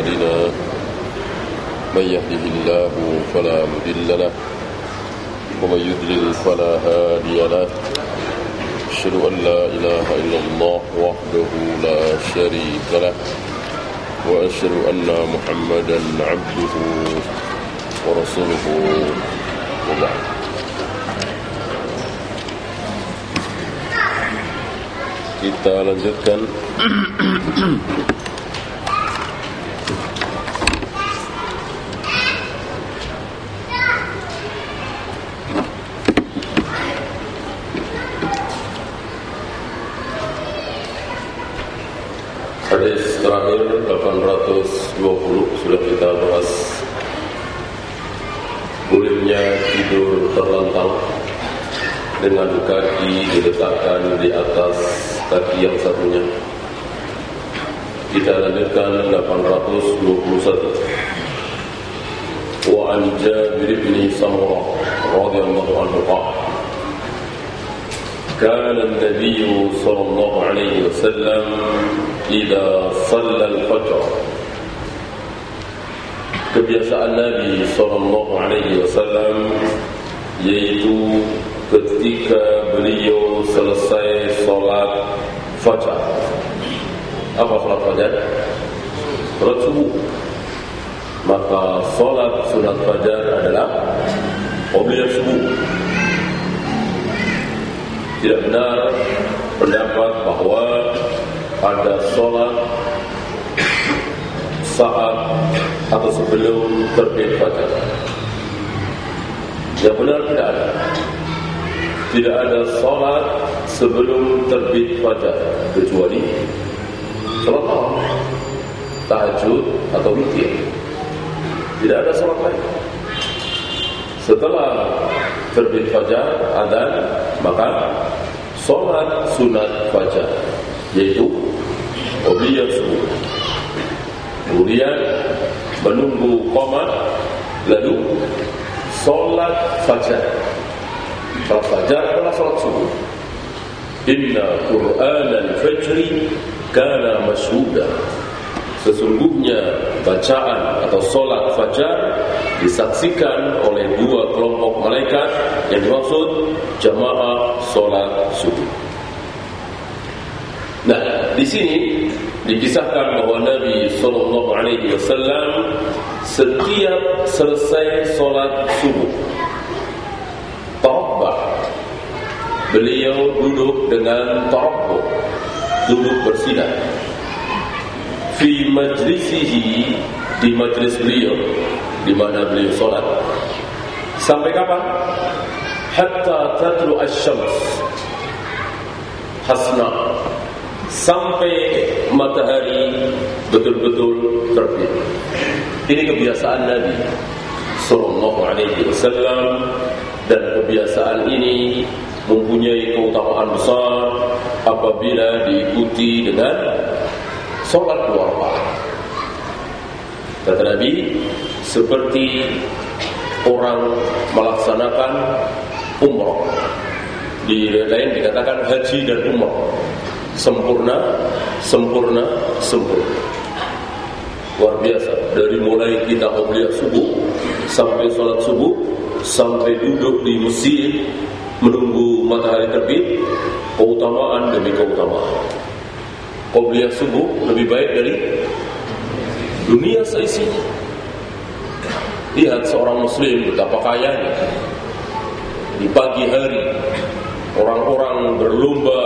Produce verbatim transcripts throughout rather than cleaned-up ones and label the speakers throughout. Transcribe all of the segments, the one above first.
Speaker 1: أعمالنا من يهده الله فلا مضل له ومن يضلل فلا هادي له أشهد أن لا إله إلا الله وحده لا شريك له وأشهد أن محمدا عبده ورسوله وبعد. Kita lanjutkan hadis terakhir delapan ratus dua puluh sudah kita bahas. Bolehnya tidur terlentang dengan kaki diletakkan di atas kaki yang satunya. Kita lanjutkan delapan ratus dua puluh satu. Wa an Jabir bin Samurah radhiyallahu anhu qala كان النبي صلى الله عليه وسلم إذا صلى الفجر. Kebiasaan Nabi sallallahu alaihi wasallam yaitu ketika beliau selesai salat fajar. Apa salat fajar? Salat subuh. Maka salat sunat fajar adalah qabliyah subuh. Tidak benar pendapat bahwa ada salat saat atau sebelum terbit fajar. Yang benar tidak ada. Tidak ada salat sebelum terbit fajar kecuali salat malam, tahajud atau witir. Tidak ada salat lain. Setelah terbit fajar adzan, maka salat sunat fajar yaitu qabliyah subuh. Kemudian menunggu qomat, lalu salat fajar. Salat fajar adalah salat subuh. Inna Qur'anal fajri kana mashhuda. Sesungguhnya bacaan atau salat fajar disaksikan oleh dua kelompok malaikat, yang dimaksud jamaah salat subuh. Nah, di sini dikisahkan bahwa Nabi sallallahu alaihi wasallam setiap selesai salat subuh, tawabbah, beliau duduk dengan tawabbah, duduk bersila. Fi majlisihi, di majlis beliau, di mana beliau salat. Sampai kapan? Hatta tatlu asy-syams hasna, sampai matahari betul-betul terbit. Ini kebiasaan Nabi sallallahu alaihi wasallam, dan kebiasaan ini mempunyai keutamaan besar apabila diikuti dengan salat dua rakaat. Kata Nabi, seperti orang melaksanakan umrah. Di lain dikatakan haji dan umrah. Sempurna, sempurna, sempurna. Luar biasa. Dari mulai kita qabliyah subuh sampai salat subuh, sampai duduk di masjid menunggu matahari terbit, keutamaan demi keutamaan. Qabliyah subuh lebih baik dari dunia seisinya. Lihat seorang muslim betapa kayanya. Di pagi hari orang-orang berlomba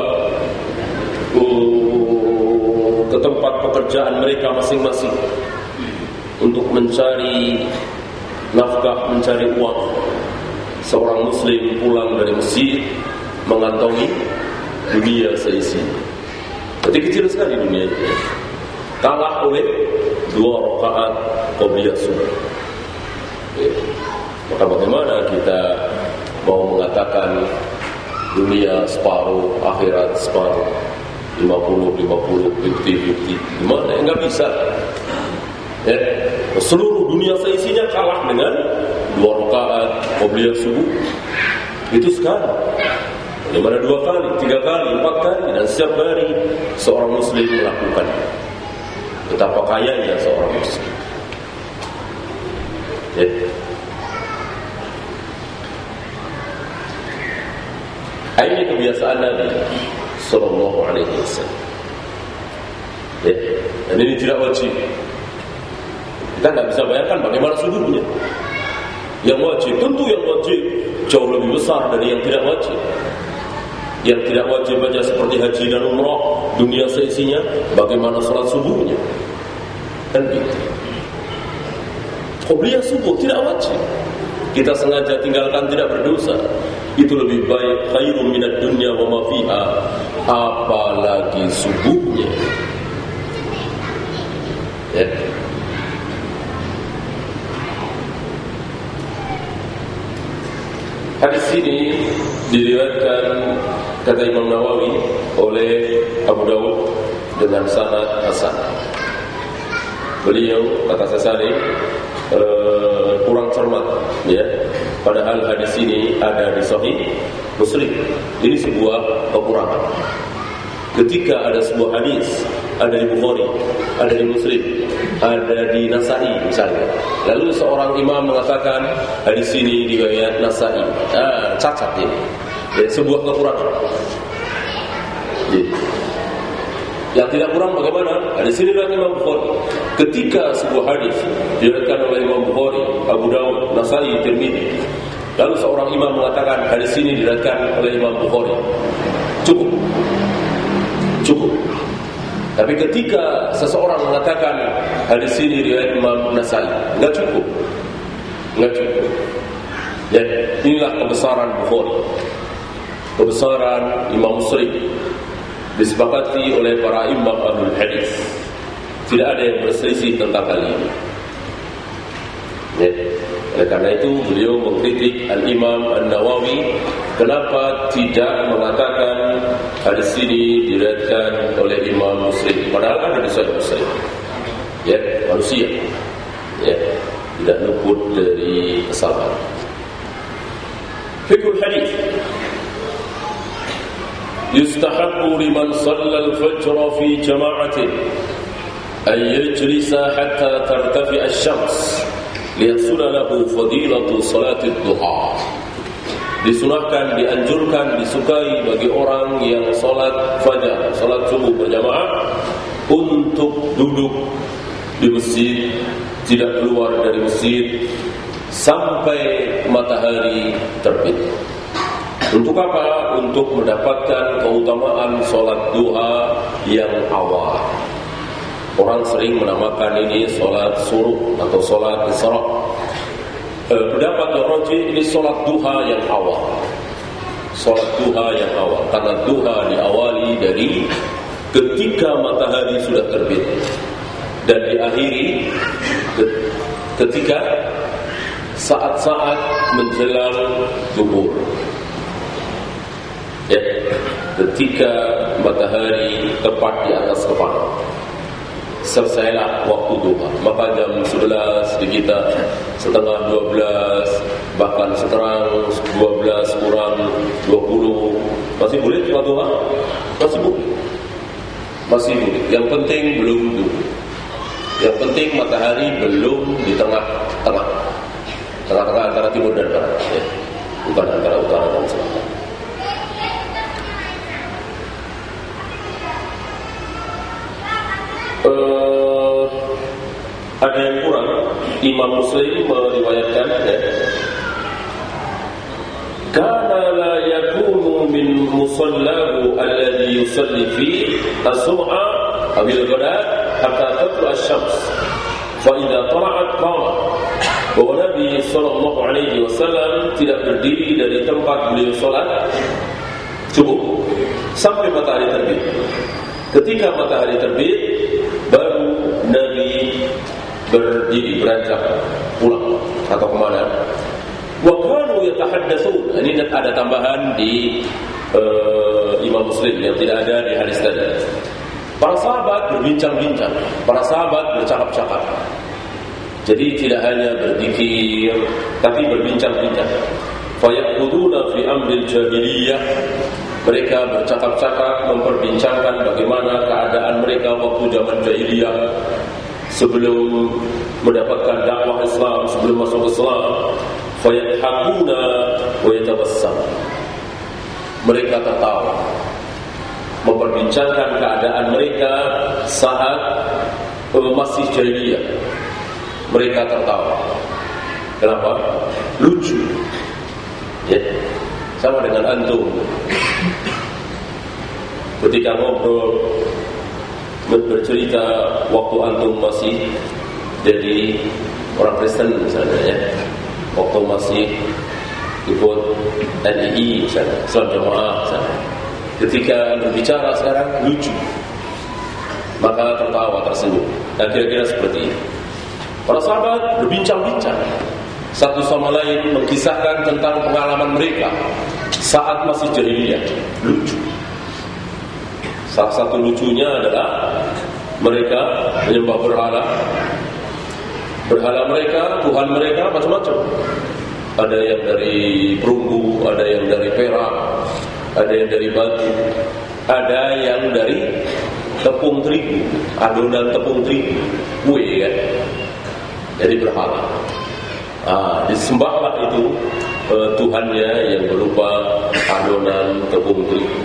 Speaker 1: ke tempat pekerjaan mereka masing-masing untuk mencari nafkah, mencari uang. Seorang muslim pulang dari masjid mengantongi dunia seisinya. Jadi kecil sekali dunia itu, kalah oleh dua rakaat qabliyah subuh. Maka bagaimana kita mau mengatakan dunia separuh, akhirat separuh, lima puluh lima puluh, lima puluh lima puluh? Gimana? Enggak bisa. Ya, seluruh dunia seisinya kalah dengan dua rakaat qabliyah subuh. Itu sekarang. Di mana dua kali, tiga kali, empat kali, dan setiap hari seorang muslim melakukan. betapa kayanya seorang muslim. Ya. Ini kebiasaan Nabi Sallallahu Alaihi Wasallam. Ya. Dan ini tidak wajib. Kita tidak bisa bayangkan bagaimana sudutnya. Yang wajib, tentu yang wajib jauh lebih besar dari yang tidak wajib. Yang tidak wajib aja seperti haji dan umrah, dunia seisinya, bagaimana sholat subuhnya. Kan gitu. Qobliyah subuh tidak wajib. Kita sengaja tinggalkan tidak berdosa. Itu lebih baik, khairun minad dunya wa ma fiha. Apalagi subuhnya. Ya. Hadis ini diriwayatkan kata Imam Nawawi oleh Abu Dawud dengan sanad hasan. Beliau kata saya uh, kurang cermat, ya. Padahal hadis ini ada di Sahih Muslim. Ini sebuah kekurangan. Ketika ada sebuah hadis, ada di Bukhari, ada di Muslim, ada di Nasa'i misalnya, lalu seorang imam mengatakan hadis ini riwayat Nasa'i, ah, cacat ini, ya, sebuah kekurangan. Ya. Yang tidak kurang bagaimana? Hadis ini riwayat Imam Bukhari. Ketika sebuah hadis diriwayatkan oleh Imam Bukhari, Abu Dawud, Nasa'i, Tirmidzi, lalu seorang imam mengatakan hadis ini diriwayatkan oleh Imam Bukhari, cukup. Cukup. Tapi ketika seseorang mengatakan hadis ini riwayat Imam Nasa'i, enggak cukup. Enggak cukup. Dan inilah kebesaran Bukhari. Kebesaran Imam Muslim disepakati oleh para imam ahlul hadis. Tidak ada yang berselisih tentang hal ini. Ya. Oleh karena itu beliau mengkritik Al-Imam An-Nawawi kenapa tidak mengatakan hadis ini diriwayatkan oleh Imam Muslim, padahal ada di Sahih Muslim. Ya, manusia. Ya, tidak luput dari kesalahan. Fiqhul hadis. Yustahabbu liman shalla al-fajr fi jama'atin an yajlisa hatta tartafi asy-syams liyasuna lahu fadilatu salatid duha. Disunahkan, dianjurkan, disukai bagi orang yang salat fajar, salat subuh berjamaah untuk duduk di masjid, tidak keluar dari masjid sampai matahari terbit. Untuk apa? Untuk mendapatkan keutamaan salat duha yang awal. Orang sering menamakan ini salat suruh atau salat isra. E, pendapat Ar-Raji ini salat duha yang awal. Salat duha yang awal, karena duha diawali dari ketika matahari sudah terbit dan diakhiri ketika saat-saat menjelang zuhur. Ya, ketika matahari tepat di atas kepala. Selesailah waktu duha. Maka jam sebelas di kita, setengah dua belas, bahkan sekarang dua belas kurang dua puluh, masih boleh sholat duha? Masih boleh. Masih boleh. Yang penting belum duha. Yang penting matahari belum di tengah-tengah. Tengah-tengah antara timur dan barat, ya. Bukan antara utara dan selatan. Uh, ada yang kurang. Imam Muslim meriwayatkan, ya, kana la yakunu min musallahu alladhi yusalli fi as-subha aw al-ghada hatta tatlu asy-syams fa idza tala'at qama. Bahwa Nabi sallallahu alaihi wasallam tidak berdiri dari tempat beliau salat subuh sampai matahari terbit. Ketika matahari terbit baru Nabi berdiri, beranjak pulang atau kemana. Wa kanu yatahaddatsun. Ini ada tambahan di uh, Imam Muslim yang tidak ada di hadis tadi. Para sahabat berbincang-bincang, para sahabat bercakap-cakap. Jadi tidak hanya berzikir, tapi berbincang-bincang. Fa yaquduna fi amril jahiliyah. Mereka bercakap-cakap, memperbincangkan bagaimana keadaan mereka waktu zaman jahiliyah. sebelum mendapatkan dakwah Islam, sebelum masuk Islam, fayadhakuna wa yatabassam. Mereka tertawa, memperbincangkan keadaan mereka saat masih jahiliyah. Mereka tertawa. Kenapa? Lucu. Ya, sama dengan antum. Ketika ngobrol, bercerita waktu antum masih jadi orang Kristen misalnya, ya, waktu masih ikut N I I misalnya, Islam Jamaah misalnya. Ketika berbicara sekarang lucu, maka tertawa, tersenyum. Dan kira-kira seperti ini. Para sahabat berbincang-bincang satu sama lain, mengkisahkan tentang pengalaman mereka saat masih jahiliyah. Lucu. Salah satu lucunya adalah mereka menyembah berhala. Berhala mereka, Tuhan mereka macam-macam. Ada yang dari perunggu, ada yang dari perak, ada yang dari batu, ada yang dari tepung terigu, adonan tepung terigu, kue kan. Jadi berhala. Ah, disembahlah itu uh, Tuhannya yang berupa adonan tepung terigu.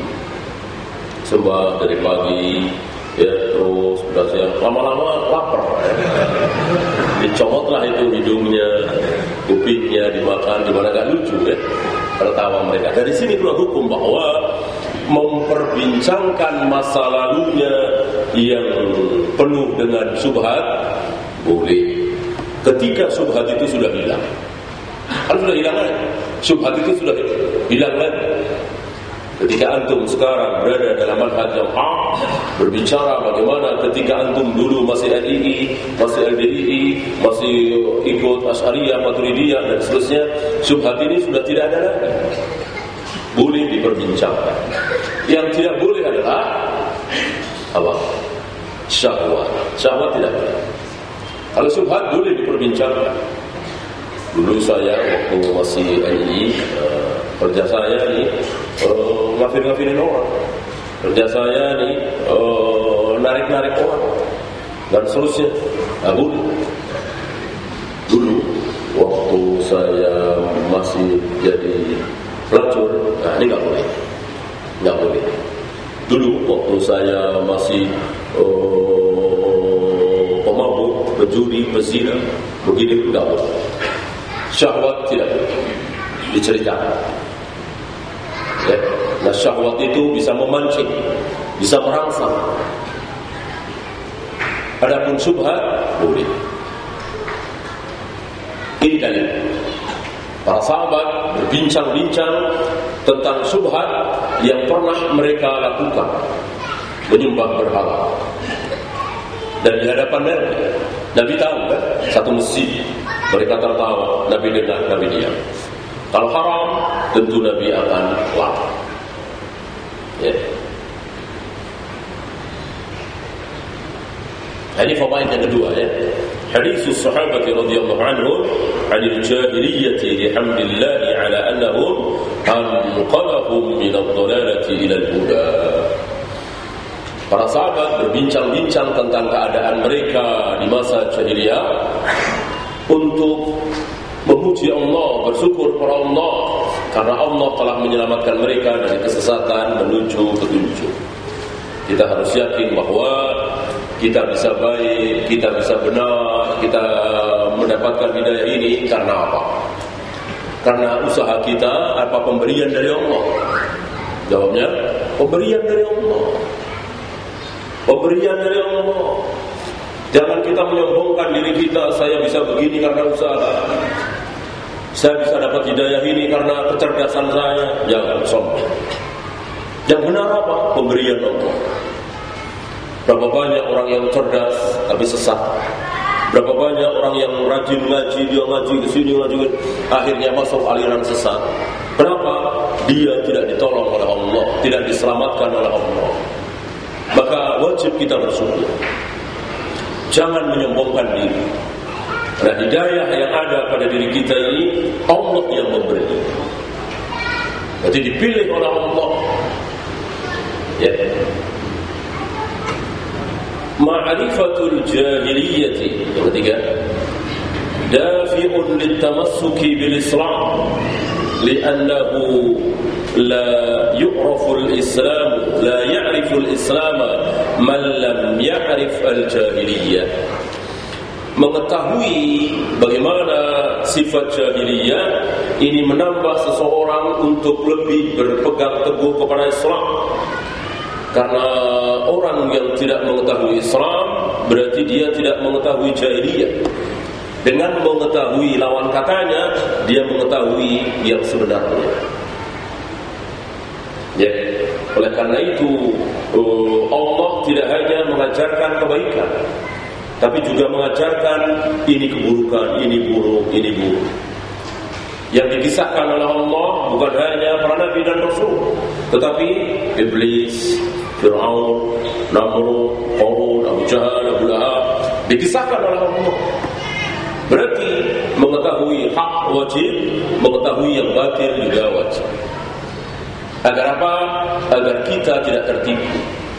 Speaker 1: Sembah dari pagi, ya, terus sudah siang, lama-lama lapar, ya. Dicomotlah itu hidungnya, kupingnya dimakan, dimana gak lucu, ya, tertawa mereka. Dari sini keluar hukum bahwa memperbincangkan masa lalunya yang penuh dengan syubhat boleh, ketika syubhat itu sudah hilang. Kan sudah hilang kan? Syubhat itu sudah hilang lagi. Ketika antum sekarang berada dalam manhaj yang hak, berbicara bagaimana ketika antum dulu masih N I I, masih L D I I, masih ikut Asy'ariyah, Maturidiyah dan seterusnya, syubhat ini sudah tidak ada lagi. Boleh diperbincangkan. Yang tidak boleh adalah apa? Syahwat. Syahwat tidak boleh. Kalau syubhat boleh diperbincangkan. Dulu saya waktu masih N I I, uh, kerja saya nih uh, ngafir-ngafirin orang, kerja saya nih uh, narik-narik orang dan seterusnya. Nah, boleh. Dulu waktu saya masih jadi pelacur, nah ini nggak boleh, nggak boleh. Dulu waktu saya masih uh, pemabuk, penjudi, pezina, begini nggak boleh. Syahwat tidak diceritakan. Ya. Nah, syahwat itu bisa memancing, bisa merangsang. Adapun syubhat boleh. Ini dalil. Para sahabat berbincang-bincang tentang syubhat yang pernah mereka lakukan, menyembah berhala. Dan di hadapan Nabi, Nabi tahu kan, satu masjid. Mereka tertawa, Nabi dengar, Nabi diam. Kalau haram, tentu Nabi akan larang. Ya. Ini fawaid yang kedua, ya. Hadis sahabat radhiyallahu anhum 'anil jahiliyyati bihamdillahi 'ala annahum anqalahum min ad-dhalalati ila al-huda. Para sahabat berbincang-bincang tentang keadaan mereka di masa jahiliyah untuk memuji Allah, bersyukur kepada Allah karena Allah telah menyelamatkan mereka dari kesesatan menuju petunjuk. Kita harus yakin bahwa kita bisa baik, kita bisa benar, kita mendapatkan hidayah ini karena apa? Karena usaha kita, apa pemberian dari Allah? Jawabnya, pemberian dari Allah. Pemberian dari Allah. Jangan kita menyombongkan diri kita, saya bisa begini karena usaha, saya bisa dapat hidayah ini karena kecerdasan saya. Jangan sombong. Yang benar apa? Pemberian Allah. Berapa banyak orang yang cerdas tapi sesat. Berapa banyak orang yang rajin ngaji, dia ngaji ke sini, ngaji ke sini, akhirnya masuk aliran sesat. Kenapa? Dia tidak ditolong oleh Allah, tidak diselamatkan oleh Allah. Maka wajib kita bersyukur. Jangan menyombongkan diri. Nah, hidayah yang ada pada diri kita ini Allah yang memberi. Jadi dipilih oleh Allah. Ya. ma'rifatul jahiliyati. Yang ketiga, dafi'un litamassuki bil Islam li'annahu la yu'rafu al-Islam la ya'rifu al-Islam man lam ya'rif al-jahiliyah. Mengetahui bagaimana sifat jahiliyah ini menambah seseorang untuk lebih berpegang teguh kepada Islam. Karena orang yang tidak mengetahui Islam berarti dia tidak mengetahui jahiliyah. Dengan mengetahui lawan katanya, dia mengetahui yang sebenarnya. Ya, oleh karena itu Allah tidak hanya mengajarkan kebaikan, tapi juga mengajarkan ini keburukan, ini buruk, ini buruk. Yang dikisahkan oleh Allah bukan hanya para nabi dan rasul, tetapi iblis, Fir'aun, Namrud, Qarun, Abu Jahal, Abu Lahab dikisahkan oleh Allah. Berarti mengetahui hak wajib, mengetahui yang batil juga wajib. Agar apa? Agar kita tidak tertipu.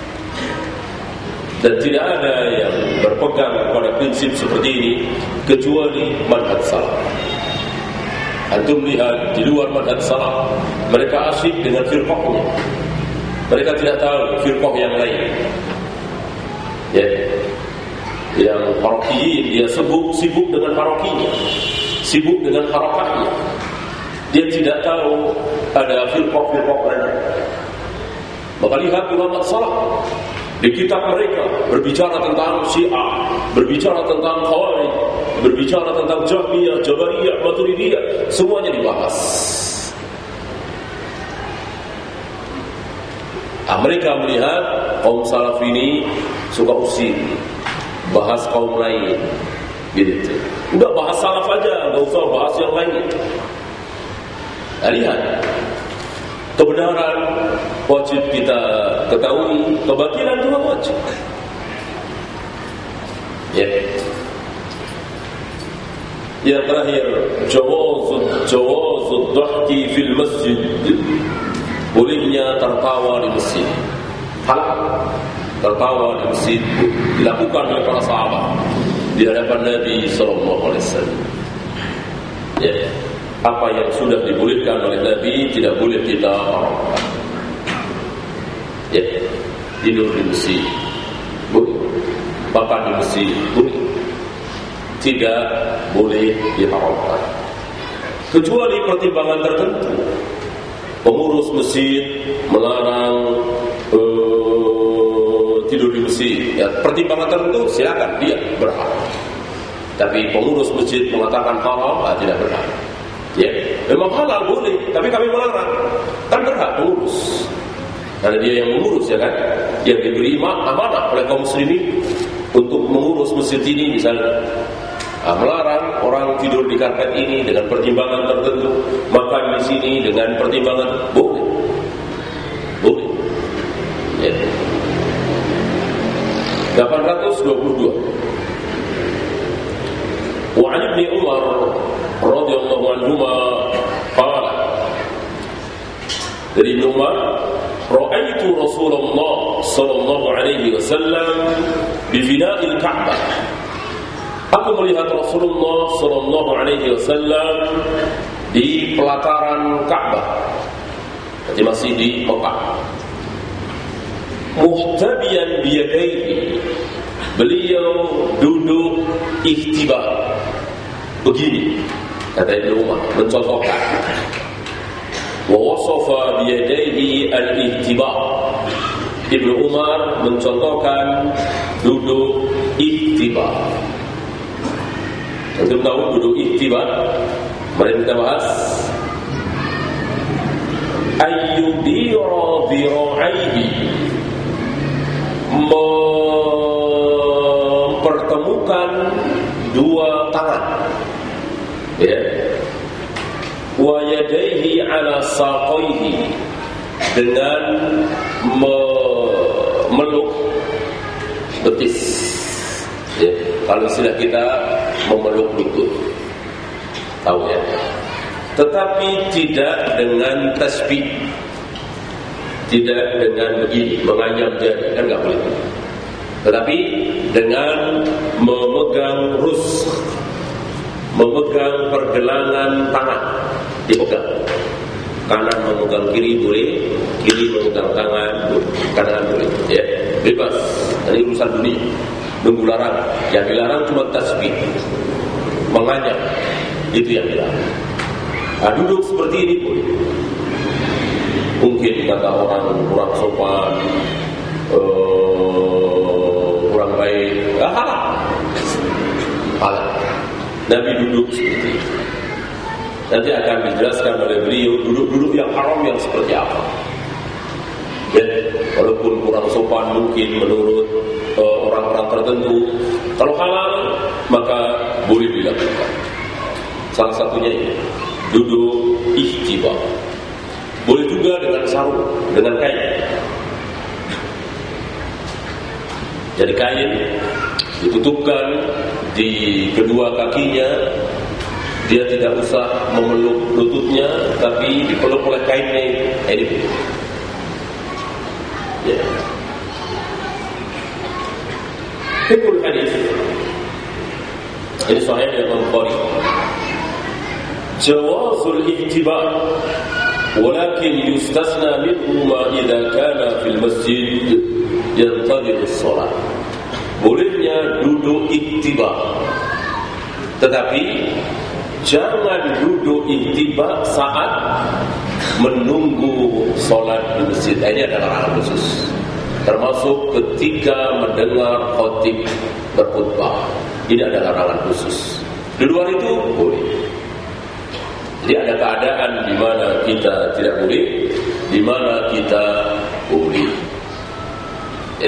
Speaker 1: Dan tidak ada yang berpegang pada prinsip seperti ini kecuali manhaj salaf. Antum lihat di luar manhaj salaf, mereka asyik dengan firqahnya. Mereka tidak tahu firqah yang lain. Ya. Yang harokiyin, dia sibuk, sibuk dengan harokinya, sibuk dengan harakahnya. Dia tidak tahu ada firqah-firqah lain. Maka lihat ulama salaf di kitab mereka berbicara tentang Syiah, berbicara tentang Khawarij, berbicara tentang Jahmiyah, Jabariyah, Maturidiyah, semuanya dibahas. Ah, mereka melihat kaum salaf ini suka usir, bahas kaum lain, gitu. Udah bahas salaf aja, nggak usah bahas yang lain. Nah, lihat, kebenaran wajib kita ketahui, kebatilan juga wajib. Ya. Yang terakhir, jawazud jawazud dhahki fil masjid. Bolehnya tertawa di masjid. Halal. Tertawa di masjid dilakukan oleh para sahabat di hadapan Nabi sallallahu alaihi wasallam. Ya. Apa yang sudah dibolehkan oleh Nabi tidak boleh kita haramkan. Ya, tidur di masjid boleh, makan di masjid boleh, tidak boleh diharamkan kecuali pertimbangan tertentu. Pengurus masjid melarang uh, tidur di masjid, ya, pertimbangan tertentu silakan, dia berhak. Tapi pengurus masjid mengatakan haram, ah, tidak berhak. Ya, memang halal boleh, tapi kami melarang. Kan berhak pengurus, karena dia yang mengurus, ya kan, yang diberi amanah oleh kaum muslimin untuk mengurus masjid ini misalnya. Nah, melarang orang tidur di karpet ini dengan pertimbangan tertentu, makan di sini dengan pertimbangan, boleh, boleh. Ya. delapan ratus dua puluh dua. Wa 'an Ibnu Umar radhiyallahu anhuma qala, dari Ibnu Umar, ra'aitu Rasulullah sallallahu alaihi wasallam bi fina'il Ka'bah. Aku melihat Rasulullah sallallahu alaihi wasallam di pelataran Ka'bah, jadi masih di Mekah. Muhtabiyan biyadaihi, beliau duduk ihtiba, begini, kata Ibnu Umar, mencontohkan. Wa wasafa biyadaihi al-ihtiba. Ibnu Umar mencontohkan duduk ihtiba. Untuk tahu duduk ihtiba, mari kita bahas. Ayyudira dhira'aihi, mempertemukan dua tangan, ya, wa yadaihi ala saqaihi, dengan memeluk betis, ya, kalau istilah kita memeluk lutut, tahu ya, tetapi tidak dengan tasbih, tidak dengan begini menganyam jari, kan nggak boleh. tetapi dengan memegang rus, memegang pergelangan tangan, dipegang. Kanan memegang kiri boleh, kiri memegang tangan, kanan boleh, ya, bebas. Ini urusan dunia. Nunggu larangan. Yang dilarang cuma tasbih, menganyam, itu yang dilarang. Nah, duduk seperti ini boleh. Mungkin kata orang kurang sopan, uh, kurang baik, ah, halal. Halal. Nabi duduk seperti itu. Nanti akan dijelaskan oleh beliau duduk-duduk yang haram yang seperti apa. Dan walaupun kurang sopan mungkin menurut uh, orang-orang tertentu, kalau halal maka boleh dilakukan. Salah satunya ini duduk ihtiba. Boleh juga dengan sarung, dengan kain. Jadi kain ditutupkan di kedua kakinya. Dia tidak usah memeluk lututnya, tapi dipeluk oleh kainnya. Ini ya. Fikul hadis. Ini sahih dari Bukhari. Jawazul ihtiba, walakin yustasna minhu ma idza kana fil masjid yantadhir as-shalah. Bolehnya duduk ihtiba, tetapi jangan duduk ihtiba saat menunggu sholat di masjid. Ini adalah larangan khusus, termasuk ketika mendengar khatib berkhutbah. Ini adalah larangan khusus. Di luar itu boleh. Jadi ada keadaan di mana kita tidak boleh, di mana kita boleh. Ya.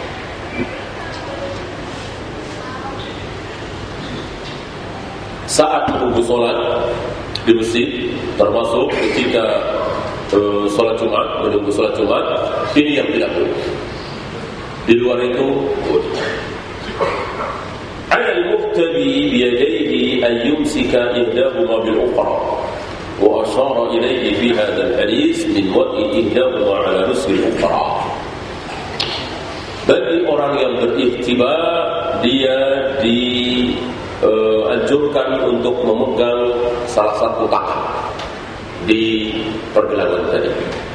Speaker 1: Saat menunggu sholat di masjid, termasuk ketika uh, sholat Jumat, menunggu sholat Jumat, ini yang tidak boleh. Di luar itu boleh. Al-muhtabi biyadayhi an yumsika ihdahuma bil-ukhra, wa ashara ilayhi fi hadha al-hadith min wad'i ihdahuma ala nusfi al-ukhra. Bagi orang yang berihtiba, dia di Uh, anjurkan untuk memegang salah satu tangan di pergelangan tadi.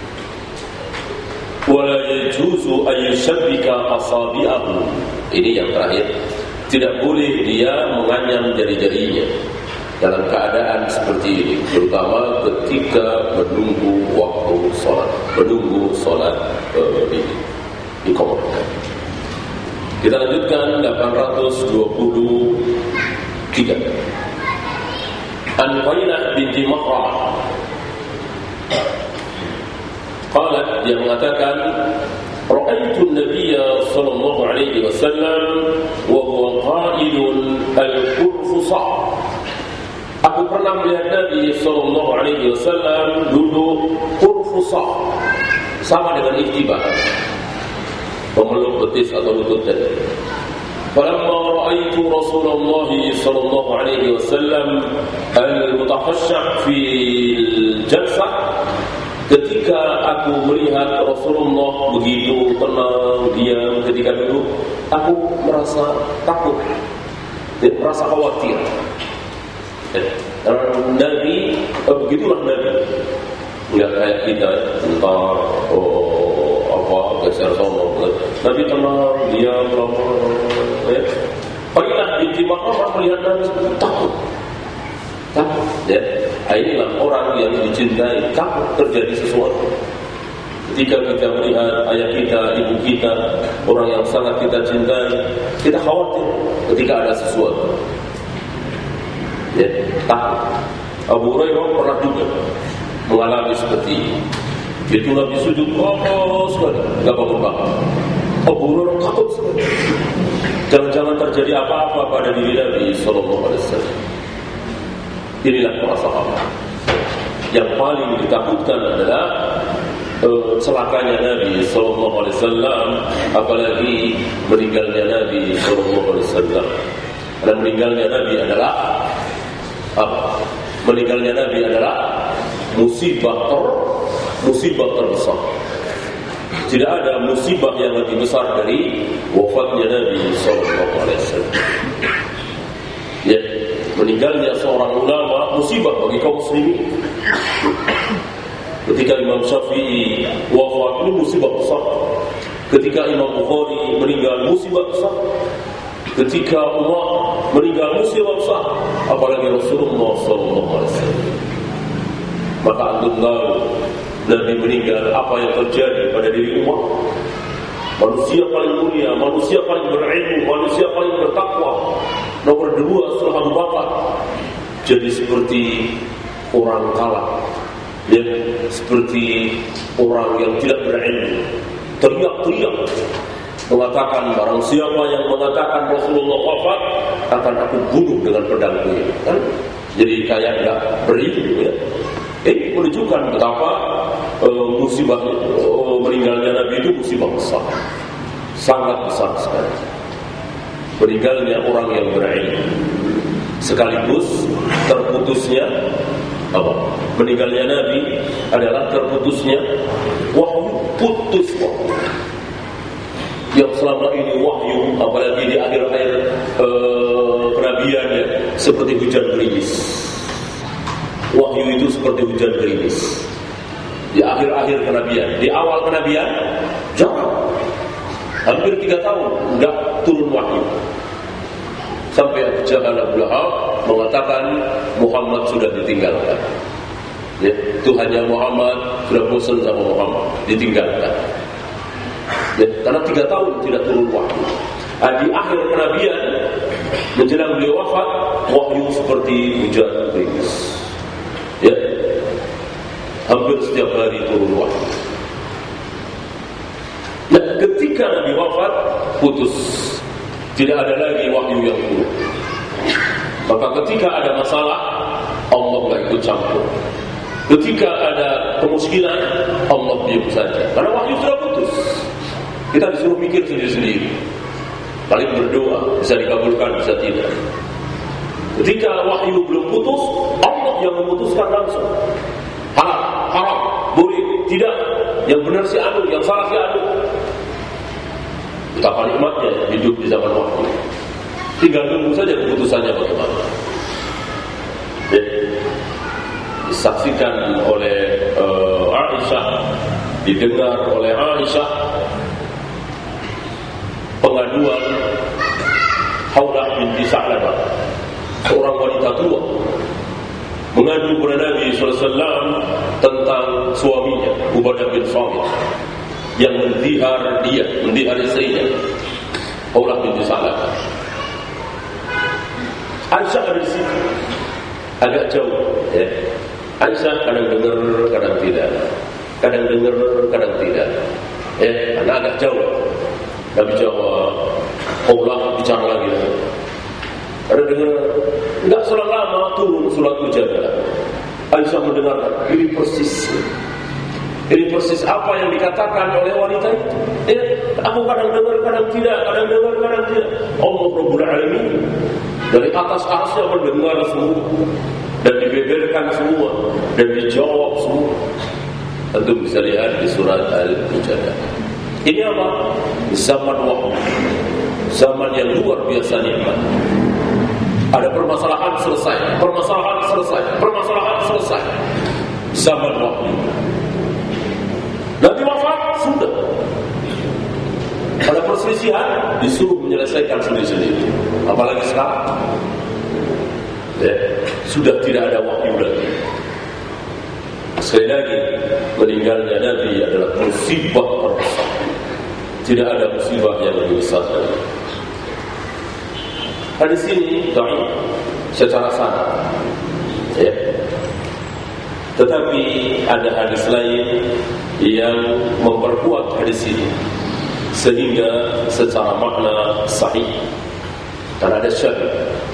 Speaker 1: Wala yajuzu an yushabbika asabi'ahu. Ini yang terakhir. Tidak boleh dia menganyam jari-jarinya dalam keadaan seperti ini, terutama ketika menunggu waktu sholat, menunggu sholat uh, di dikomodkan. Kita lanjutkan delapan ratus dua puluh tiga. An Qailah binti Makhramah qalat, dia mengatakan, ra'aitu an-nabiyya sallallahu alaihi wasallam wa huwa qa'idun al-qurfusa. Aku pernah melihat Nabi sallallahu alaihi wasallam duduk qurfusa, sama dengan ihtiba, memeluk betis atau lutut tadi. فلما رأيت رسول الله صلى الله عليه وسلم المتخشع في الجلسة, ketika aku melihat Rasulullah begitu tenang diam ketika duduk, aku merasa takut, merasa khawatir. Nabi, begitulah Nabi, nggak kayak kita tentang oh, apa geser sono. Nabi tenang diam lama. Ya. Qailah binti Makhramah melihat Nabi seperti takut, takut. Ya. Inilah orang yang dicintai, takut terjadi sesuatu. Ketika kita melihat ayah kita, ibu kita, orang yang sangat kita cintai, kita khawatir ketika ada sesuatu. Ya, takut. Abu Hurairah pernah juga mengalami seperti ini. Itu Nabi sujud kokoh sekali, nggak bangun-bangun. Abu Hurairah takut sekali. Jangan-jangan terjadi apa-apa pada diri Nabi sallallahu alaihi wasallam. Inilah para sahabat. Yang paling ditakutkan adalah uh, celakanya Nabi sallallahu alaihi wasallam, apalagi meninggalnya Nabi sallallahu alaihi wasallam. Dan meninggalnya Nabi adalah apa? Meninggalnya Nabi adalah musibah ter musibah terbesar. tidak ada musibah yang lebih besar dari wafatnya Nabi Sallallahu Alaihi Wasallam. Ya, meninggalnya seorang ulama musibah bagi kaum muslimin. Ketika Imam Syafi'i wafat, ini musibah besar. Ketika Imam Bukhari meninggal, musibah besar. Ketika Umar meninggal, musibah besar. Apalagi Rasulullah Sallallahu Alaihi Wasallam. Maka antum tahu Nabi meninggal, apa yang terjadi pada diri Umar? Manusia paling mulia, manusia paling berilmu, manusia paling bertakwa, nomor dua setelah Abu Bakar, jadi seperti orang kalah, ya, seperti orang yang tidak berilmu, teriak-teriak mengatakan, barang siapa yang mengatakan Rasulullah wafat, akan aku bunuh dengan pedangku. Kan? Jadi kayak enggak berilmu, ya. Ini menunjukkan betapa uh, musibah uh, meninggalnya Nabi itu musibah besar, sangat besar sekali. Meninggalnya orang yang berilmu, sekaligus terputusnya apa? Meninggalnya Nabi adalah terputusnya wahyu, putus wahyu. Yang selama ini wahyu, apalagi di akhir-akhir uh, kenabiannya, seperti hujan gerimis. Wahyu itu seperti hujan gerimis. Di akhir-akhir kenabian, di awal kenabian jarang, hampir tiga tahun enggak turun wahyu. Sampai Abu Jahal Abu Lahab mengatakan Muhammad sudah ditinggalkan. Ya, Tuhannya Muhammad sudah bosan sama Muhammad, ditinggalkan. Ya, karena tiga tahun tidak turun wahyu. Nah, di akhir kenabian menjelang beliau wafat, wahyu seperti hujan gerimis. Ya, hampir setiap hari turun wahyu. Nah, ketika Nabi wafat, putus, tidak ada lagi wahyu yang turun. Maka ketika ada masalah, Allah tidak ikut campur. Ketika ada kemuskilan, Allah diam saja, karena wahyu sudah putus. Kita disuruh mikir sendiri-sendiri, paling berdoa, bisa dikabulkan, bisa tidak. Ketika wahyu belum putus, Allah yang memutuskan langsung. Halal, haram, boleh, tidak. Yang benar si anu, yang salah si anu. Betapa nikmatnya hidup di zaman wahyu. Tinggal tunggu saja keputusannya bagaimana. Jadi, disaksikan oleh uh, Aisyah, didengar oleh Aisyah pengaduan Haulah binti Sa'labah, seorang wanita tua, mengadu kepada Nabi sallallahu alaihi wasallam tentang suaminya Ubadah bin Samit yang mendihar dia, mendihar istrinya Haulah binti Sa'labah. Aisyah ada di situ, agak jauh, ya. Aisyah kadang dengar, kadang tidak, kadang dengar, kadang tidak, ya, karena agak jauh. Nabi jawab, Haulah bicara lagi. Ada dengar, enggak selang lama turun surat Mujadah. Aisyah mendengarkan, ini persis, ini persis apa yang dikatakan oleh wanita itu. Ya, aku kadang dengar, kadang tidak, kadang dengar, kadang tidak. Allah Rabbul Alamin dari atas arsy mendengar semua dan dibeberkan semua dan dijawab semua. Tentu bisa lihat di surat Al-Mujadah. Ini apa? Zaman wahyu, zaman yang luar biasa nikmat. Ada permasalahan selesai, permasalahan selesai, permasalahan selesai. Zaman wahyu. Nabi wafat, sudah. Pada perselisihan disuruh menyelesaikan sendiri-sendiri. Apalagi sekarang, ya, sudah tidak ada wahyu lagi. Sekali lagi, meninggalnya Nabi adalah musibah terbesar. Tidak ada musibah yang lebih besar dari itu. Hadis ini dhaif secara sanad, ya. Tetapi ada hadis lain yang memperkuat hadis ini sehingga secara makna sahih dan ada syahid.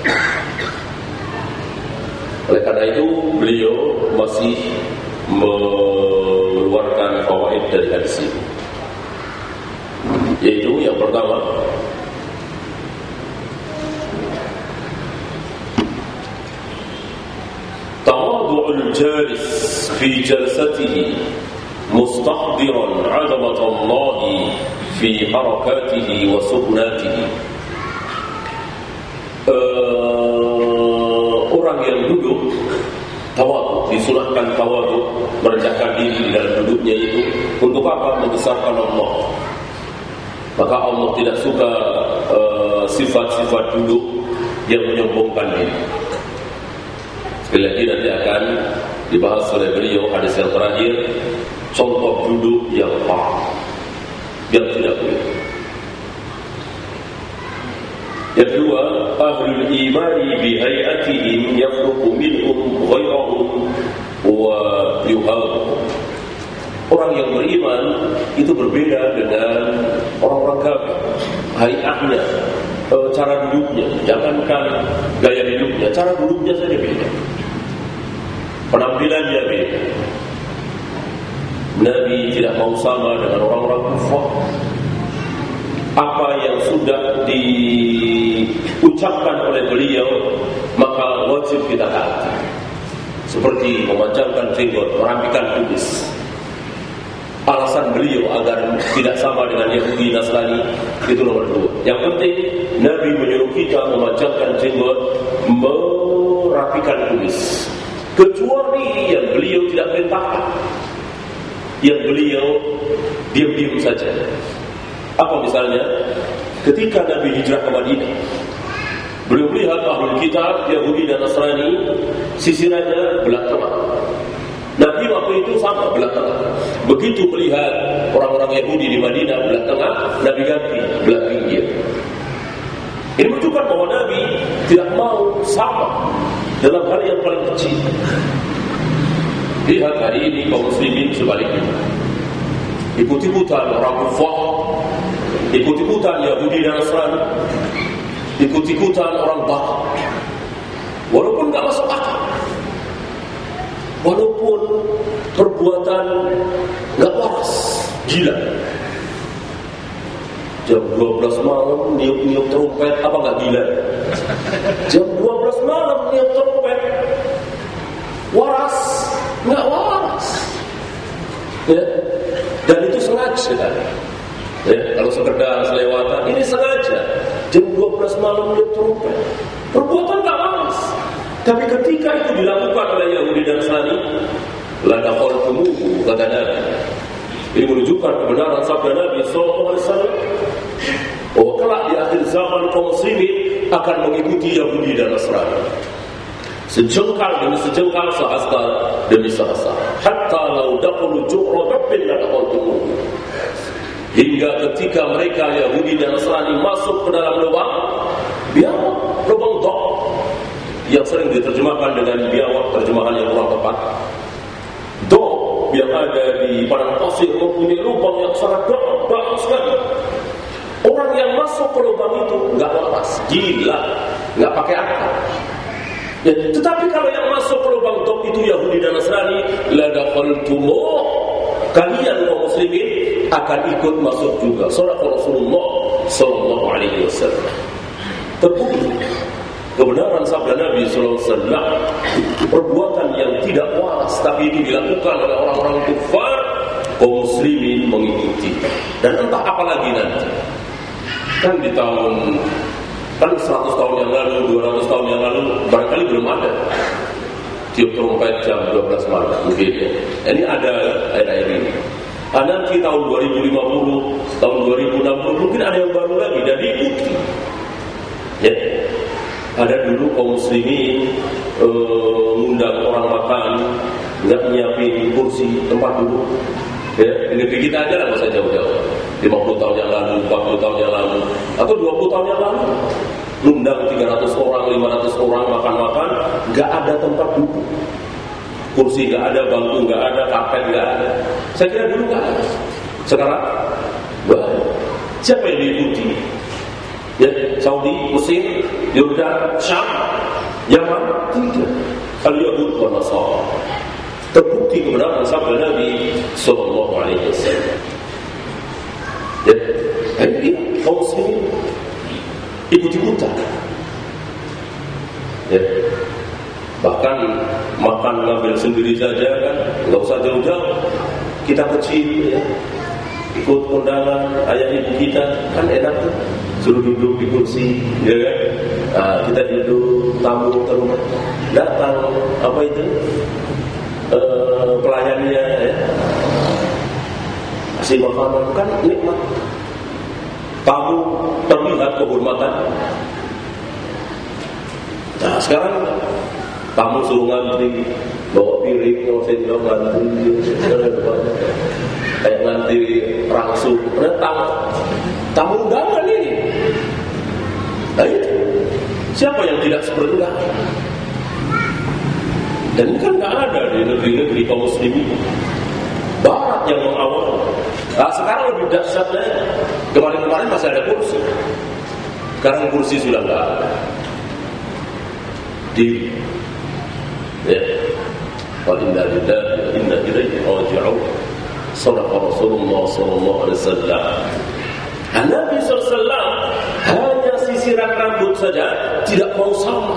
Speaker 1: Oleh karena itu beliau masih mengeluarkan fawaid dari hadis ini, yaitu yang pertama, tawadhu'ul jalis fi jalsatihi mustahdiran 'azamatallahi fi harakatihi wa sukunatihi. Uh, orang yang duduk tawadhu, disunahkan tawadhu, merendahkan diri di dalam duduknya itu untuk apa? Membesarkan Allah. Maka Allah tidak suka uh, sifat-sifat duduk yang menyombongkan diri. Sekali lagi nanti akan dibahas oleh beliau hadis yang terakhir, contoh duduk yang pas, yang tidak boleh. Yang kedua, ahlul imani bihayatihim yafruqu minhum ghairahum wa yuhabuhum. Orang yang beriman itu berbeda dengan orang-orang kafir. Hayatnya, e, cara duduknya, jangankan gaya hidupnya, cara duduknya saja beda. Penampilannya beda. Nabi tidak mau sama dengan orang-orang kufar. Apa yang sudah diucapkan oleh beliau maka wajib kita taati. Seperti memanjangkan jenggot, merapikan kumis. Alasan beliau agar tidak sama dengan Yahudi Nasrani itu nomor dua. Yang penting Nabi menyuruh kita memanjangkan jenggot, merapikan kumis. Kecuali yang beliau tidak perintahkan, yang beliau diam-diam saja. Apa misalnya? Ketika Nabi hijrah ke Madinah, beliau melihat ahlul kitab Yahudi dan Nasrani sisirannya belah tengah. Nabi waktu itu sama belah tengah. Begitu melihat orang-orang Yahudi di Madinah belah tengah, Nabi ganti belah pinggir. Ini menunjukkan bahwa Nabi tidak mau sama dalam hal yang paling kecil. Lihat hari ini kaum muslimin sebaliknya, ikut-ikutan orang kufar, ikut-ikutan Yahudi dan Nasrani, ikut-ikutan orang Batak, walaupun tidak masuk akal, walaupun perbuatan tidak waras, gila. Jam dua belas malam niup-niup trompet, apa nggak gila? Jam dua belas malam niup trompet, waras, nggak waras. Ya. Dan itu sengaja kan? Ya, kalau sekedar selewatan, ini sengaja. Jam dua belas malam niup trompet, perbuatan nggak waras. Tapi ketika itu dilakukan oleh Yahudi dan Nasrani, la dakhaltumuhu, kata Nabi. Ini menunjukkan kebenaran sabda Nabi sallallahu alaihi wasallam bahwa kelak di akhir zaman kaum muslimin akan mengikuti Yahudi dan Nasrani. Sejengkal demi sejengkal, sehasta demi sehasta. Hatta law daqulu ju'ra dabbin la dakhaltumuhu. Hingga ketika mereka Yahudi dan Nasrani masuk ke dalam lubang biawak, lubang dok, yang sering diterjemahkan dengan biawak, terjemahan yang kurang tepat. Dok yang ada di padang pasir mempunyai lubang yang sangat dalam, dalam sekali. Orang yang masuk ke lubang itu nggak waras, gila, nggak pakai akal. Ya, tetapi kalau yang masuk ke lubang dok itu Yahudi dan Nasrani, la dakhaltumuh, kalian kaum muslimin akan ikut masuk juga. Shadaqa Rasulullah sallallahu alaihi wasallam. Terbukti kebenaran sabda Nabi sallallahu alaihi wasallam, perbuatan yang tidak waras tapi itu dilakukan oleh orang-orang kafir, kaum muslimin mengikuti. Dan entah apa lagi nanti. Kan di tahun kan seratus tahun yang lalu, dua ratus tahun yang lalu barangkali belum ada tiup trompet jam dua belas malam mungkin ya. Ini ada air-air ini. Ah, nanti tahun dua ribu lima puluh, tahun dua ribu enam puluh mungkin ada yang baru lagi dan diikuti. Ya. Ada dulu kaum muslimin uh, ngundang orang makan, nggak nyiapin kursi tempat duduk. Ya, ini kita aja lah, nggak usah jauh-jauh. lima puluh tahun yang lalu, empat puluh tahun yang lalu, atau dua puluh tahun yang lalu, ngundang tiga ratus orang, lima ratus orang makan-makan, nggak ada tempat duduk. Kursi nggak ada, bangku nggak ada, karpet nggak ada. Saya kira dulu nggak ada. Sekarang, banyak. Siapa yang diikuti? Ya, Saudi, Mesir, Yordan, Syam, Yaman, tidak. Al-Yahud wa Nasara. Terbukti kebenaran sabda Nabi sallallahu alaihi wasallam. Ya, ini kaum muslimin ikut-ikutan. Ya. Bahkan makan ngambil sendiri saja kan, nggak usah jauh-jauh. kita kecil ya, ikut kondangan ayah ibu kita, kan enak tuh, suruh duduk di kursi, ya kan? Nah, kita duduk, tamu ke rumah, datang apa itu e, pelayannya, ya, kasih makanan, kan nikmat. Tamu terlihat kehormatan. Nah sekarang tamu suruh ngantri, bawa piring, bawa sendok, ngantri, kayak ngantri rangsum, tamu, tamu undangan ini. Nah itu, siapa yang tidak seperti itu? Dan ini kan nggak ada di negeri-negeri kaum muslimin. Barat yang mengawal. Nah sekarang lebih dahsyatnya, kemarin-kemarin masih ada kursi, sekarang kursi sudah nggak ada. Diri, ya, wa inna lillahi wa inna ilaihi raji'un. Shadaqa Rasulullah sallallahu alaihi wasallam. Nabi sallallahu alaihi wasallam hanya sisiran rambut saja tidak mau sama.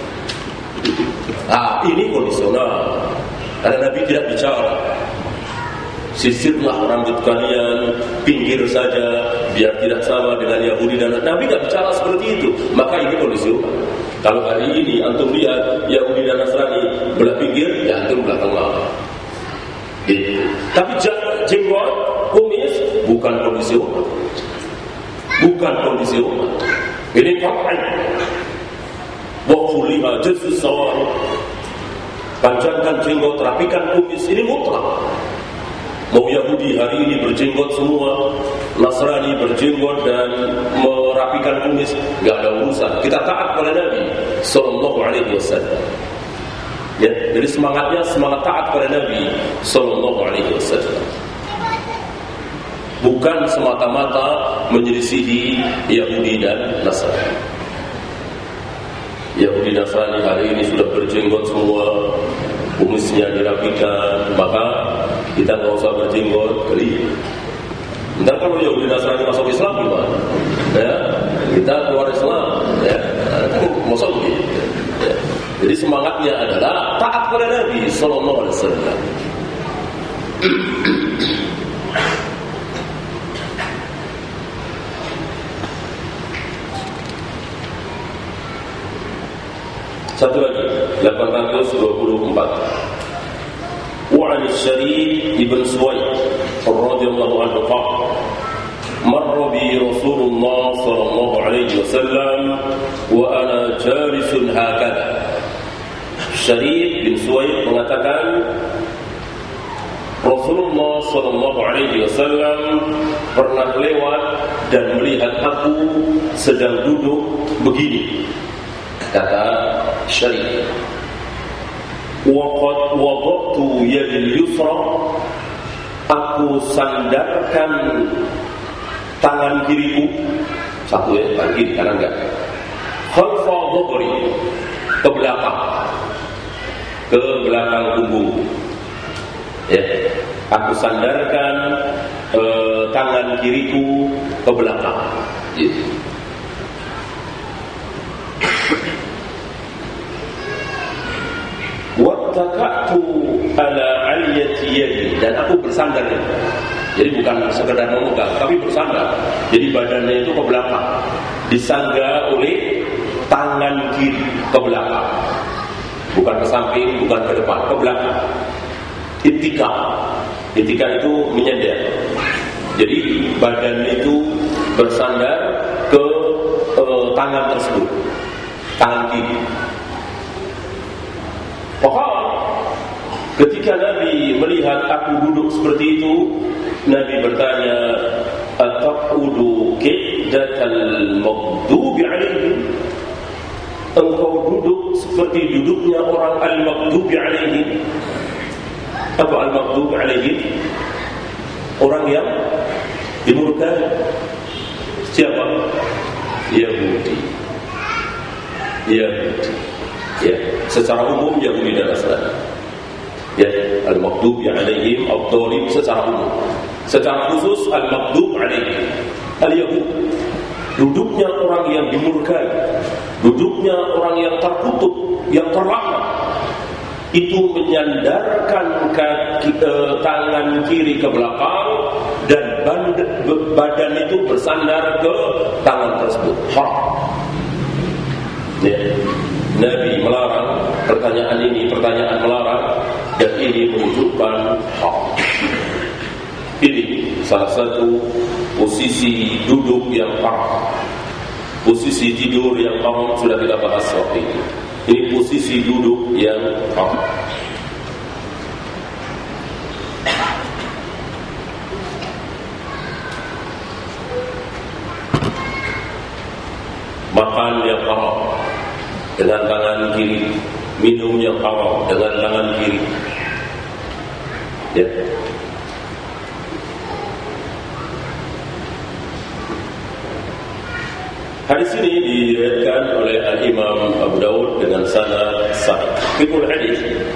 Speaker 1: Ah, ini kondisional. Karena Nabi tidak bicara. Sisirlah rambut kalian, pinggir saja, biar tidak sama dengan Yahudi dan Nabi tidak bicara seperti itu. Maka ini kondisional. Kalau hari ini antum lihat Yahudi dan Nasrani belah pinggir, ya antum belah tengah. Gitu. Tapi jenggot, kumis bukan kondisional. Bukan kondisional. Ini qat'i. Wa khuliha jazzus sawar. Panjangkan jenggot, rapikan kumis, ini mutlak. Mau Yahudi hari ini berjenggot semua, Nasrani berjenggot dan merapikan kumis, nggak ada urusan. Kita taat pada Nabi Sallallahu Alaihi Wasallam. Ya, jadi semangatnya semangat taat pada Nabi Sallallahu Alaihi Wasallam. Bukan semata-mata menyelisihi Yahudi dan Nasrani. Yahudi Nasrani hari ini sudah berjenggot semua, kumisnya dirapikan, maka kita nggak usah berjenggot, geli. Ntar kalau Yahudi Nasrani masuk Islam gimana? Ya, kita keluar Islam, ya, kan masuk begitu. Ya. Jadi semangatnya adalah taat kepada Nabi Sallallahu Alaihi Wasallam. Satu lagi, delapan ratus dua puluh empat. Wa 'an Syarif ibn Suwaid radhiyallahu anhu qala marra bi Rasulullah sallallahu alaihi wasallam wa ana jalisun hakadha. Syarif bin Suwaid mengatakan Rasulullah sallallahu alaihi wasallam pernah lewat dan melihat aku sedang duduk begini. Kata Syarif, waqad wada'tu yadil yusra, aku sandarkan tangan kiriku, satu ya, tangan kiri, kanan enggak, khalfa dhahri, ke belakang, ke belakang punggung. Ya, aku sandarkan eh, tangan kiriku ke belakang. Gitu. Wattaka'tu ala 'aliyati yadi, dan aku bersandar. Jadi bukan sekedar memegang, tapi bersandar. Jadi badannya itu ke belakang, disangga oleh tangan kiri ke belakang, bukan ke samping, bukan ke depan, ke belakang. Ittika, ittika itu menyender. Jadi badan itu bersandar ke eh, tangan tersebut, tangan kiri. Pokoknya ketika Nabi melihat aku duduk seperti itu, Nabi bertanya, "Ataqudu qiddatal maghdubi 'alaihim?" Engkau duduk seperti duduknya orang al-maghdubi 'alaihim. Apa al-maghdubi 'alaihim? Orang yang dimurkai. Siapa? Yahudi. Yahudi. Ya, secara umum Yahudi dan Nasrani. Ya, al-maghdubi 'alaihim ad-dhalib secara umum. Secara khusus al-maghdub 'alaihim al-yahud. Duduknya orang yang dimurkai, duduknya orang yang terkutuk, yang terlaknat. itu menyandarkan kaki, eh, tangan kiri ke belakang dan band, badan itu bersandar ke tangan tersebut. Haram. Ya. Nabi melarang pertanyaan ini, pertanyaan melarang, dan ini menunjukkan haram. Ini salah satu posisi duduk yang haram. Posisi tidur yang haram sudah kita bahas waktu itu. Ini posisi duduk yang haram. Makan yang haram dengan tangan kiri, minum yang haram dengan tangan kiri. Ya. Hadis ini diriwayatkan oleh Al-Imam Abu Daud dengan sanad sahih. Fikul hadis,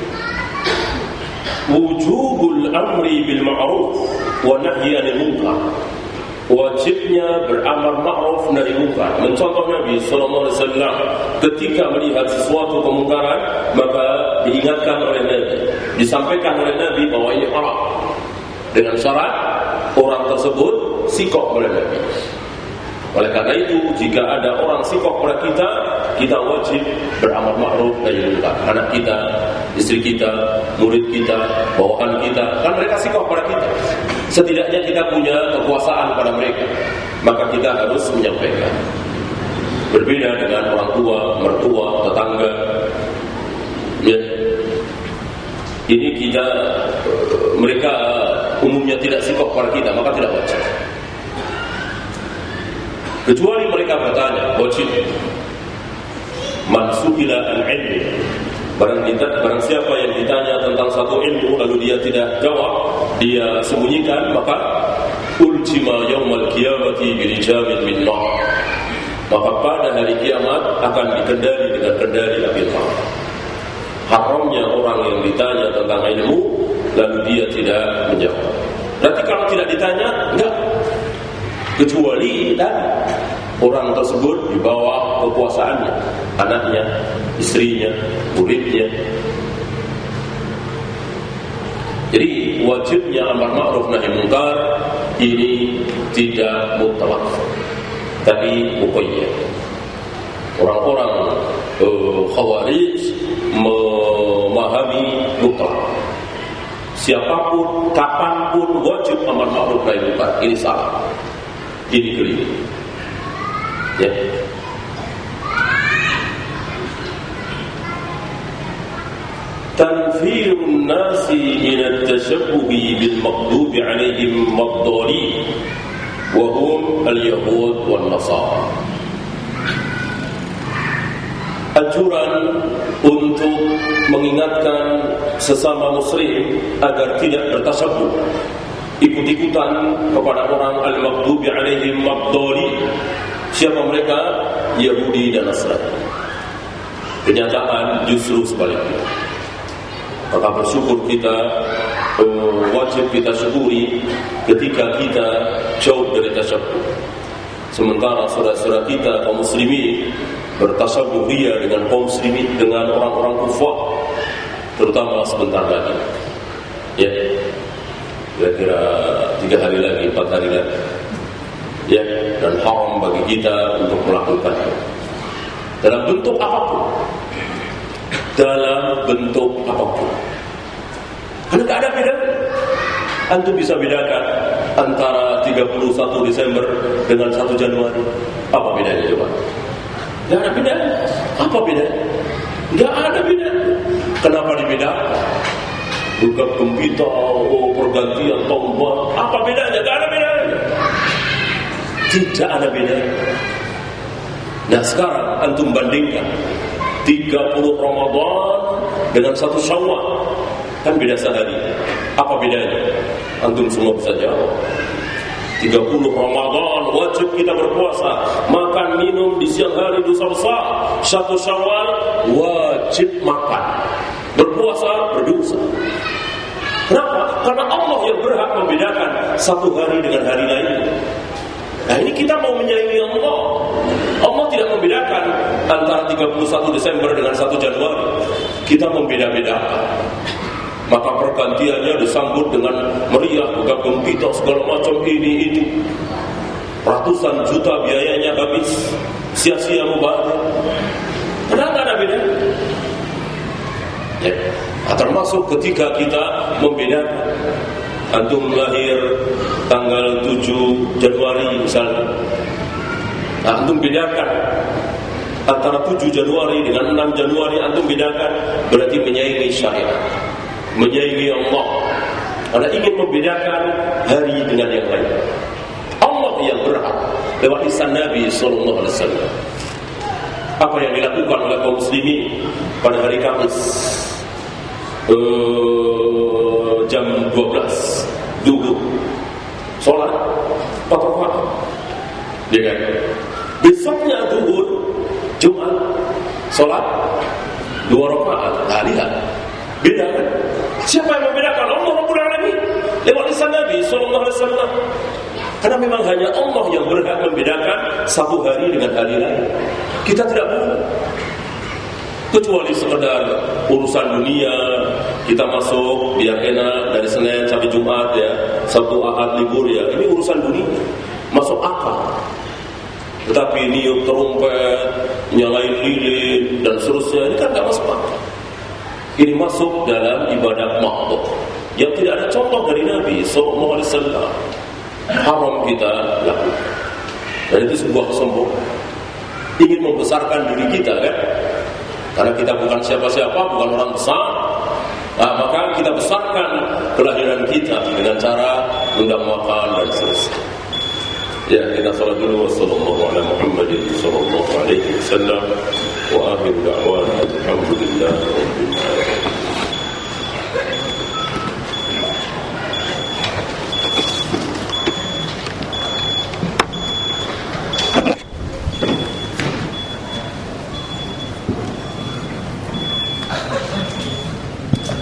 Speaker 1: wujubul amri bil ma'ruf wa nahyi 'anil munkar. Wajibnya beramar ma'ruf nahi munkar. Mencontoh Nabi sallallahu alaihi wasallam ketika melihat sesuatu kemungkaran, maka diingatkan oleh Nabi, disampaikan oleh Nabi bahwa ini haram. Dengan syarat orang tersebut sikap oleh Nabi. Oleh karena itu, jika ada orang sikap pada kita, kita wajib beramar ma'ruf nahi munkar. Anak kita, istri kita, murid kita, bawahan kita, kan mereka sikap pada kita. Setidaknya kita punya kekuasaan pada mereka, maka kita harus menyampaikan. Berbeda dengan orang tua, mertua, tetangga. Ya. Ini kita, mereka umumnya tidak sikap pada kita, maka tidak wajib. Kecuali mereka bertanya, wajib. Man su'ila al-ilmi, barang kita, barang siapa yang ditanya tentang satu ilmu lalu dia tidak jawab, dia sembunyikan, maka uljima yaumal qiyamati bilijamin min nar, maka pada hari kiamat akan dikendali dengan kendali api neraka. Haramnya orang yang ditanya tentang ilmu lalu dia tidak menjawab. Berarti kalau tidak ditanya, enggak. Kecuali dan orang tersebut di bawah kekuasaannya, anaknya, istrinya, muridnya. Jadi wajibnya amar ma'ruf nahi munkar ini tidak mutlak, tapi muqayyad. Orang-orang uh, Khawarij memahami mutlak. Siapapun, kapanpun wajib amar ma'ruf nahi munkar. Ini salah. Ini keliru. Ya. Tanfirun nasi min at-tashabbuhi bil maghdubi 'alaihim wad-dallin wa hum al-yahud wan nasara. Anjuran untuk mengingatkan sesama muslim agar tidak bertasabbuh, ikut-ikutan kepada orang al-maghdubi 'alaihim wad-dallin. Siapa mereka? Yahudi dan Nasrani. Kenyataan justru sebaliknya. Maka bersyukur kita, wajib kita syukuri ketika kita jauh dari tasyabbuh. Sementara saudara-saudara kita kaum muslimin bertasyabbuh ria dengan kaum muslimin, dengan orang-orang kufar, terutama sebentar lagi. Ya. Kira-kira tiga hari lagi, empat hari lagi, ya, dan haram bagi kita untuk melakukannya dalam bentuk apapun, dalam bentuk apapun. Karena tidak ada bedanya. Antum bisa bedakan antara tiga puluh satu Desember dengan satu Januari. Apa bedanya coba? Tidak ada bedanya. Apa bedanya? Tidak ada bedanya. Kenapa dibedakan? Buka gembira, oh pergantian tahun baru. Apa bedanya? Tidak ada bedanya. Tidak ada bedanya. Nah sekarang antum bandingkan tiga puluh Ramadan dengan satu Syawal, kan beda sehari. Apa bedanya? Antum semua bisa jawab. tiga puluh Ramadan wajib kita berpuasa, makan minum di siang hari dosa besar. Satu Syawal wajib makan, berpuasa berdosa. Kenapa? Karena Allah yang berhak membedakan satu hari dengan hari lain. Nah ini kita mau menyaingi Allah. Allah tidak membedakan antara tiga puluh satu Desember dengan satu Januari. kita membeda-bedakan. Maka pergantiannya disambut dengan meriah, buka gempita segala macam ini itu. Ratusan juta biayanya habis, sia-sia mubazir. Padahal tak ada beda. Ya. Nah, termasuk ketika kita membedakan. Antum lahir tanggal tujuh Januari misalnya. Nah, antum bedakan antara tujuh Januari dengan enam Januari, antum bedakan, berarti menyaingi syariat, menyaingi Allah. Anda ingin membedakan hari dengan yang lain. Allah yang berhak lewat lisan Nabi sallallahu alaihi wasallam. Apa yang dilakukan oleh kaum muslimin pada hari Kamis uh, jam dua belas dulu sholat empat rakaat, ya kan? Besoknya zuhur Jumat sholat dua rakaat. Nah, lihat beda kan? Siapa yang membedakan? Allah Rabbul Alamin lewat lisan Nabi sallallahu alaihi wasallam. Karena memang hanya Allah yang berhak membedakan satu hari dengan hari lain. Kita tidak boleh. Kecuali sekedar urusan dunia, kita masuk biar enak dari Senin sampai Jumat ya, Sabtu Ahad libur ya. Ini urusan dunia, masuk akal. Tetapi niup terumpet, nyalain lilin dan seterusnya, ini kan tidak masuk akal. Ini masuk dalam ibadah makhluk yang tidak ada contoh dari Nabi sallallahu alaihi wasallam. Haram kita lakukan. Dan itu sebuah kesombongan. Ingin membesarkan diri kita kan? Karena kita bukan siapa-siapa, bukan orang besar. Nah, maka kita besarkan kelahiran kita dengan cara undang makan dan seterusnya. Ya, kita salat dulu. Wassallallahu ala Muhammadin sallallahu alaihi wasallam wa akhiru da'wana alhamdulillahi rabbil alamin.